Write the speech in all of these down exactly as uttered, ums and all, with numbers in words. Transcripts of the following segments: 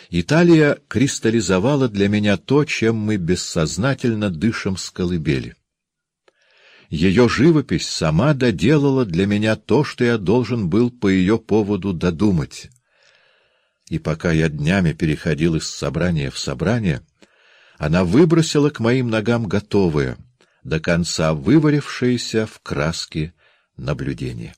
Италия кристаллизовала для меня то, чем мы бессознательно дышим с колыбели. Ее живопись сама доделала для меня то, что я должен был по ее поводу додумать. И пока я днями переходил из собрания в собрание, она выбросила к моим ногам готовое, до конца выварившееся в краске наблюдение.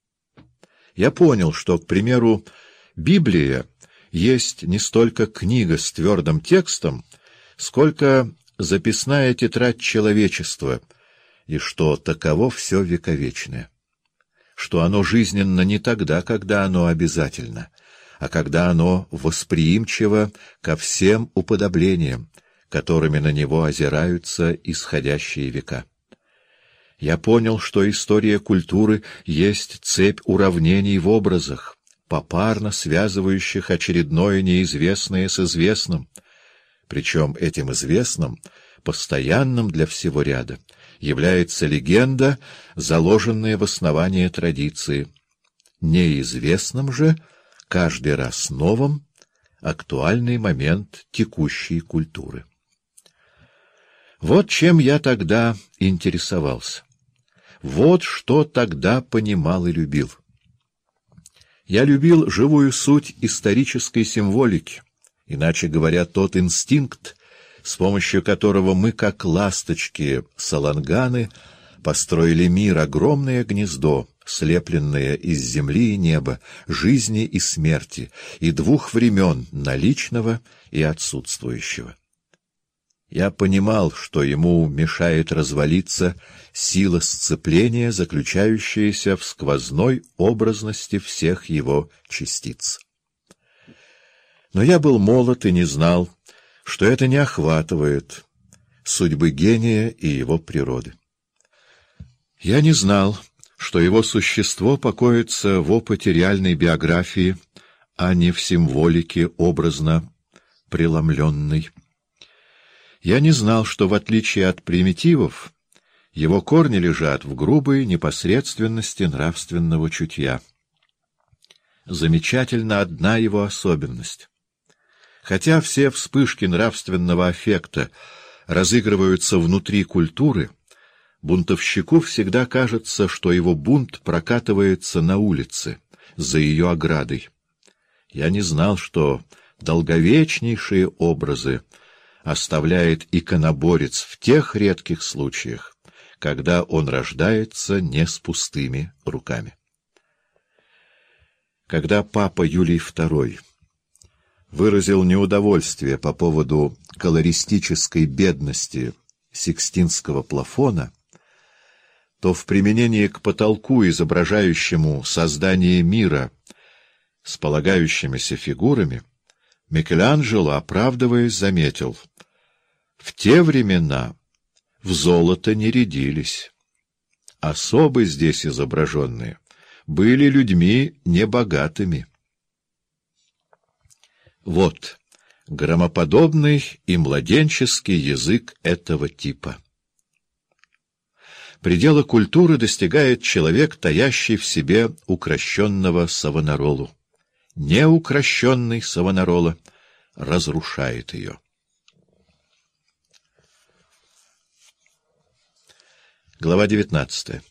Я понял, что, к примеру, Библия есть не столько книга с твердым текстом, сколько записная тетрадь человечества, и что таково все вековечное, что оно жизненно не тогда, когда оно обязательно, а когда оно восприимчиво ко всем уподоблениям, которыми на него озираются исходящие века. Я понял, что история культуры есть цепь уравнений в образах, попарно связывающих очередное неизвестное с известным, причем этим известным, постоянным для всего ряда, является легенда, заложенная в основание традиции, неизвестным же, каждый раз новым, актуальный момент текущей культуры. Вот чем я тогда интересовался. Вот что тогда понимал и любил. Я любил живую суть исторической символики, иначе говоря, тот инстинкт, с помощью которого мы, как ласточки-саланганы, построили мир, огромное гнездо, слепленное из земли и неба, жизни и смерти, и двух времен, наличного и отсутствующего. Я понимал, что ему мешает развалиться сила сцепления, заключающаяся в сквозной образности всех его частиц. Но я был молод и не знал, что это не охватывает судьбы гения и его природы. Я не знал, что его существо покоится в опыте реальной биографии, а не в символике образно преломленной. Я не знал, что, в отличие от примитивов, его корни лежат в грубой непосредственности нравственного чутья. Замечательна одна его особенность. Хотя все вспышки нравственного аффекта разыгрываются внутри культуры, бунтовщику всегда кажется, что его бунт прокатывается на улице, за ее оградой. Я не знал, что долговечнейшие образы оставляет иконоборец в тех редких случаях, когда он рождается не с пустыми руками. Когда папа Юлий второй выразил неудовольствие по поводу колористической бедности Сикстинского плафона, то в применении к потолку, изображающему создание мира с полагающимися фигурами, Микеланджело, оправдываясь, заметил: в те времена в золото не рядились. Особы здесь изображенные были людьми небогатыми. Вот громоподобный и младенческий язык этого типа. Предела культуры достигает человек, таящий в себе укращенного Савонаролу. Неукрощенный Савонарола разрушает ее. Глава девятнадцатая.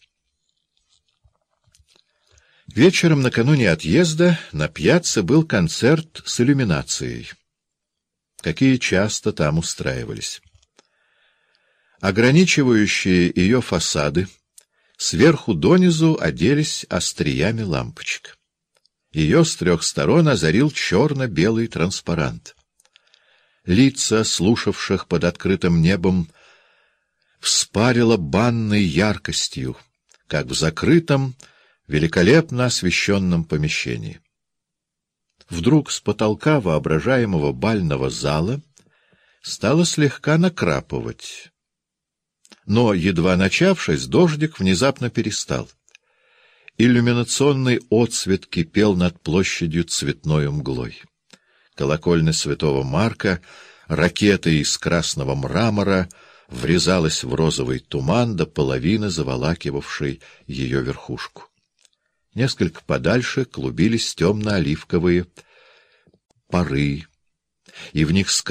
Вечером накануне отъезда на пьяцца был концерт с иллюминацией, какие часто там устраивались. Ограничивающие ее фасады сверху донизу оделись остриями лампочек. Ее с трех сторон озарил черно-белый транспарант. Лица, слушавших под открытым небом, вспарило банной яркостью, как в закрытом, великолепно освещенном помещении. Вдруг с потолка воображаемого бального зала стало слегка накрапывать. Но, едва начавшись, дождик внезапно перестал. Иллюминационный отсвет кипел над площадью цветной мглой. Колокольня святого Марка, ракетой из красного мрамора, врезалась в розовый туман до половины заволакивавшей ее верхушку. Несколько подальше клубились темно-оливковые пары, и в них